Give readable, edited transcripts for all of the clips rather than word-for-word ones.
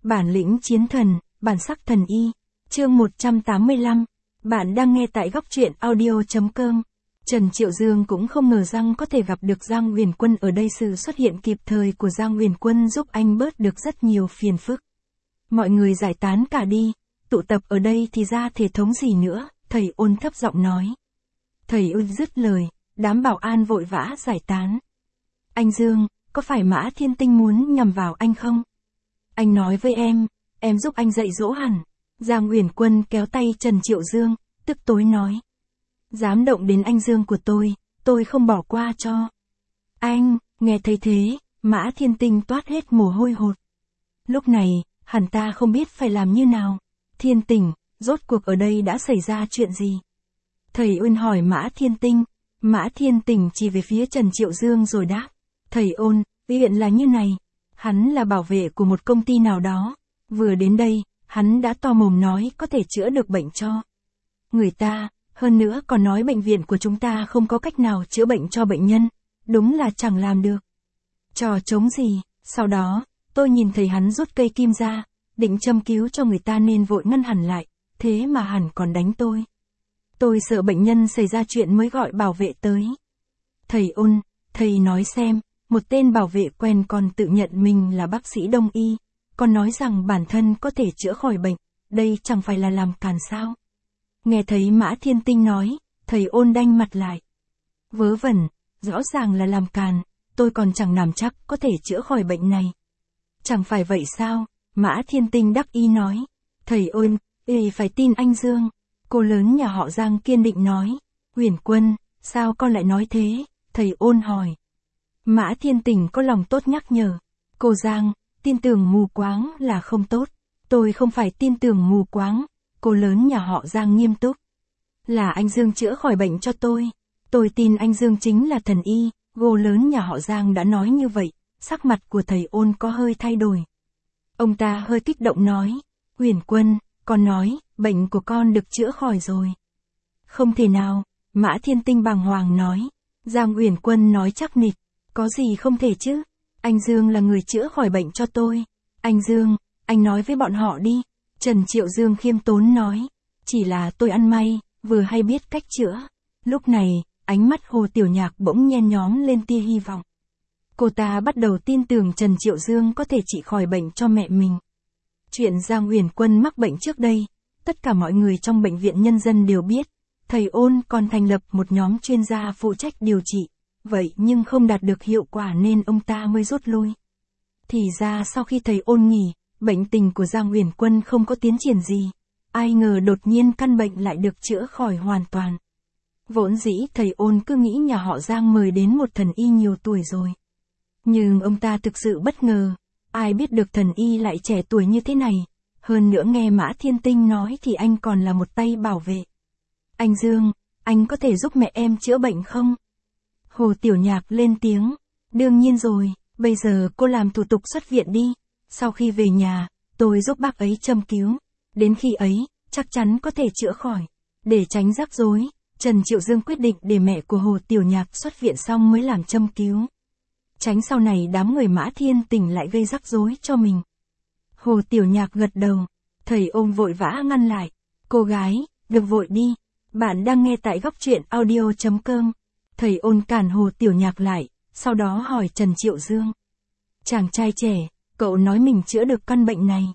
Bản lĩnh chiến thần, bản sắc thần y. Chương 185. Bạn đang nghe tại góc truyện audio.com. Trần Triệu Dương cũng không ngờ rằng có thể gặp được Giang Huyền Quân ở đây. Sự xuất hiện kịp thời của Giang Huyền Quân giúp anh bớt được rất nhiều phiền phức. Mọi người giải tán cả đi, tụ tập ở đây thì ra thể thống gì nữa, thầy Ôn thấp giọng nói. Thầy Ôn dứt lời, đám bảo an vội vã giải tán. Anh Dương, có phải Mã Thiên Tinh muốn nhằm vào anh không? Anh nói với em giúp anh dạy dỗ hẳn. Giang Huyền Quân kéo tay Trần Triệu Dương, tức tối nói. Dám động đến anh Dương của tôi không bỏ qua cho. Anh, nghe thấy thế, Mã Thiên Tinh toát hết mồ hôi hột. Lúc này, hẳn ta không biết phải làm như nào. Thiên Tình, rốt cuộc ở đây đã xảy ra chuyện gì? Thầy Ôn hỏi Mã Thiên Tinh. Mã Thiên Tình chỉ về phía Trần Triệu Dương rồi đáp. Thầy Ôn, chuyện là như này. Hắn là bảo vệ của một công ty nào đó. Vừa đến đây, hắn đã to mồm nói có thể chữa được bệnh cho người ta, hơn nữa còn nói bệnh viện của chúng ta không có cách nào chữa bệnh cho bệnh nhân. Đúng là chẳng làm được. Trò trống gì, sau đó, tôi nhìn thấy hắn rút cây kim ra, định châm cứu cho người ta nên vội ngăn hẳn lại, thế mà hẳn còn đánh tôi. Tôi sợ bệnh nhân xảy ra chuyện mới gọi bảo vệ tới. Thầy Ôn, thầy nói xem, một tên bảo vệ quen còn tự nhận mình là bác sĩ đông y, còn nói rằng bản thân có thể chữa khỏi bệnh, đây chẳng phải là làm càn sao? Nghe thấy Mã Thiên Tinh nói, thầy Ôn đanh mặt lại. Vớ vẩn, rõ ràng là làm càn, tôi còn chẳng nắm chắc có thể chữa khỏi bệnh này. Chẳng phải vậy sao? Mã Thiên Tinh đắc ý nói. Thầy Ôn, phải tin anh Dương. Cô lớn nhà họ Giang kiên định nói. Huyền Quân, sao con lại nói thế? Thầy Ôn hỏi. Mã Thiên Tình có lòng tốt nhắc nhở. Cô Giang, tin tưởng mù quáng là không tốt. Tôi không phải tin tưởng mù quáng. Cô lớn nhà họ Giang nghiêm túc. Là anh Dương chữa khỏi bệnh cho tôi. Tôi tin anh Dương chính là thần y. Cô lớn nhà họ Giang đã nói như vậy. Sắc mặt của thầy Ôn có hơi thay đổi. Ông ta hơi kích động nói. Huyền Quân, con nói, bệnh của con được chữa khỏi rồi. Không thể nào, Mã Thiên Tinh bàng hoàng nói. Giang Huyền Quân nói chắc nịch. Có gì không thể chứ? Anh Dương là người chữa khỏi bệnh cho tôi. Anh Dương, anh nói với bọn họ đi. Trần Triệu Dương khiêm tốn nói. Chỉ là tôi ăn may, vừa hay biết cách chữa. Lúc này, ánh mắt Hồ Tiểu Nhạc bỗng nhen nhóm lên tia hy vọng. Cô ta bắt đầu tin tưởng Trần Triệu Dương có thể trị khỏi bệnh cho mẹ mình. Chuyện Giang Huyền Quân mắc bệnh trước đây, tất cả mọi người trong bệnh viện nhân dân đều biết. Thầy Ôn còn thành lập một nhóm chuyên gia phụ trách điều trị. Vậy nhưng không đạt được hiệu quả nên ông ta mới rút lui. Thì ra sau khi thầy Ôn nghỉ, bệnh tình của Giang Huyền Quân không có tiến triển gì. Ai ngờ đột nhiên căn bệnh lại được chữa khỏi hoàn toàn. Vốn dĩ thầy Ôn cứ nghĩ nhà họ Giang mời đến một thần y nhiều tuổi rồi. Nhưng ông ta thực sự bất ngờ. Ai biết được thần y lại trẻ tuổi như thế này. Hơn nữa nghe Mã Thiên Tinh nói thì anh còn là một tay bảo vệ. Anh Dương, anh có thể giúp mẹ em chữa bệnh không? Hồ Tiểu Nhạc lên tiếng. Đương nhiên rồi, bây giờ cô làm thủ tục xuất viện đi. Sau khi về nhà, tôi giúp bác ấy châm cứu. Đến khi ấy, chắc chắn có thể chữa khỏi. Để tránh rắc rối, Trần Triệu Dương quyết định để mẹ của Hồ Tiểu Nhạc xuất viện xong mới làm châm cứu. Tránh sau này đám người Mã Thiên Tình lại gây rắc rối cho mình. Hồ Tiểu Nhạc gật đầu. Thầy Ôn vội vã ngăn lại. Cô gái, đừng vội đi. Bạn đang nghe tại góc truyện audio.com. Thầy Ôn cản Hồ Tiểu Nhạc lại, sau đó hỏi Trần Triệu Dương. Chàng trai trẻ, cậu nói mình chữa được căn bệnh này.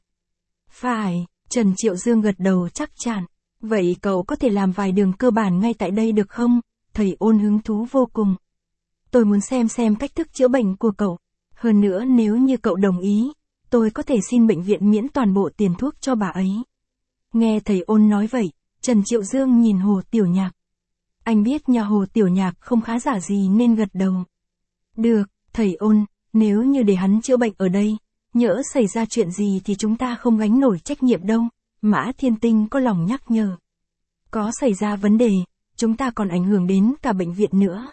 Phải, Trần Triệu Dương gật đầu chắc chắn. Vậy cậu có thể làm vài đường cơ bản ngay tại đây được không? Thầy Ôn hứng thú vô cùng. Tôi muốn xem cách thức chữa bệnh của cậu. Hơn nữa nếu như cậu đồng ý, tôi có thể xin bệnh viện miễn toàn bộ tiền thuốc cho bà ấy. Nghe thầy Ôn nói vậy, Trần Triệu Dương nhìn Hồ Tiểu Nhạc. Anh biết nhà Hồ Tiểu Nhạc không khá giả gì nên gật đầu. Được, thầy Ôn, nếu như để hắn chữa bệnh ở đây, nhỡ xảy ra chuyện gì thì chúng ta không gánh nổi trách nhiệm đâu. Mã Thiên Tinh có lòng nhắc nhở. Có xảy ra vấn đề, chúng ta còn ảnh hưởng đến cả bệnh viện nữa.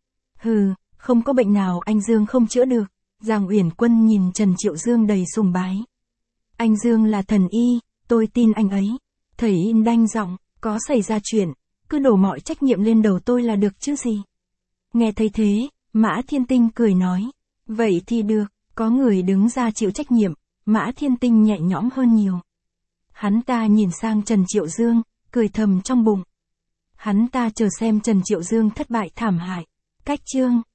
Hừ, không có bệnh nào anh Dương không chữa được. Giang Huyền Quân nhìn Trần Triệu Dương đầy sùng bái. Anh Dương là thần y, tôi tin anh ấy. Thầy đanh giọng, có xảy ra chuyện, cứ đổ mọi trách nhiệm lên đầu tôi là được chứ gì. Nghe thấy thế, Mã Thiên Tinh cười nói. Vậy thì được, có người đứng ra chịu trách nhiệm, Mã Thiên Tinh nhẹ nhõm hơn nhiều. Hắn ta nhìn sang Trần Triệu Dương, cười thầm trong bụng. Hắn ta chờ xem Trần Triệu Dương thất bại thảm hại. Cách chương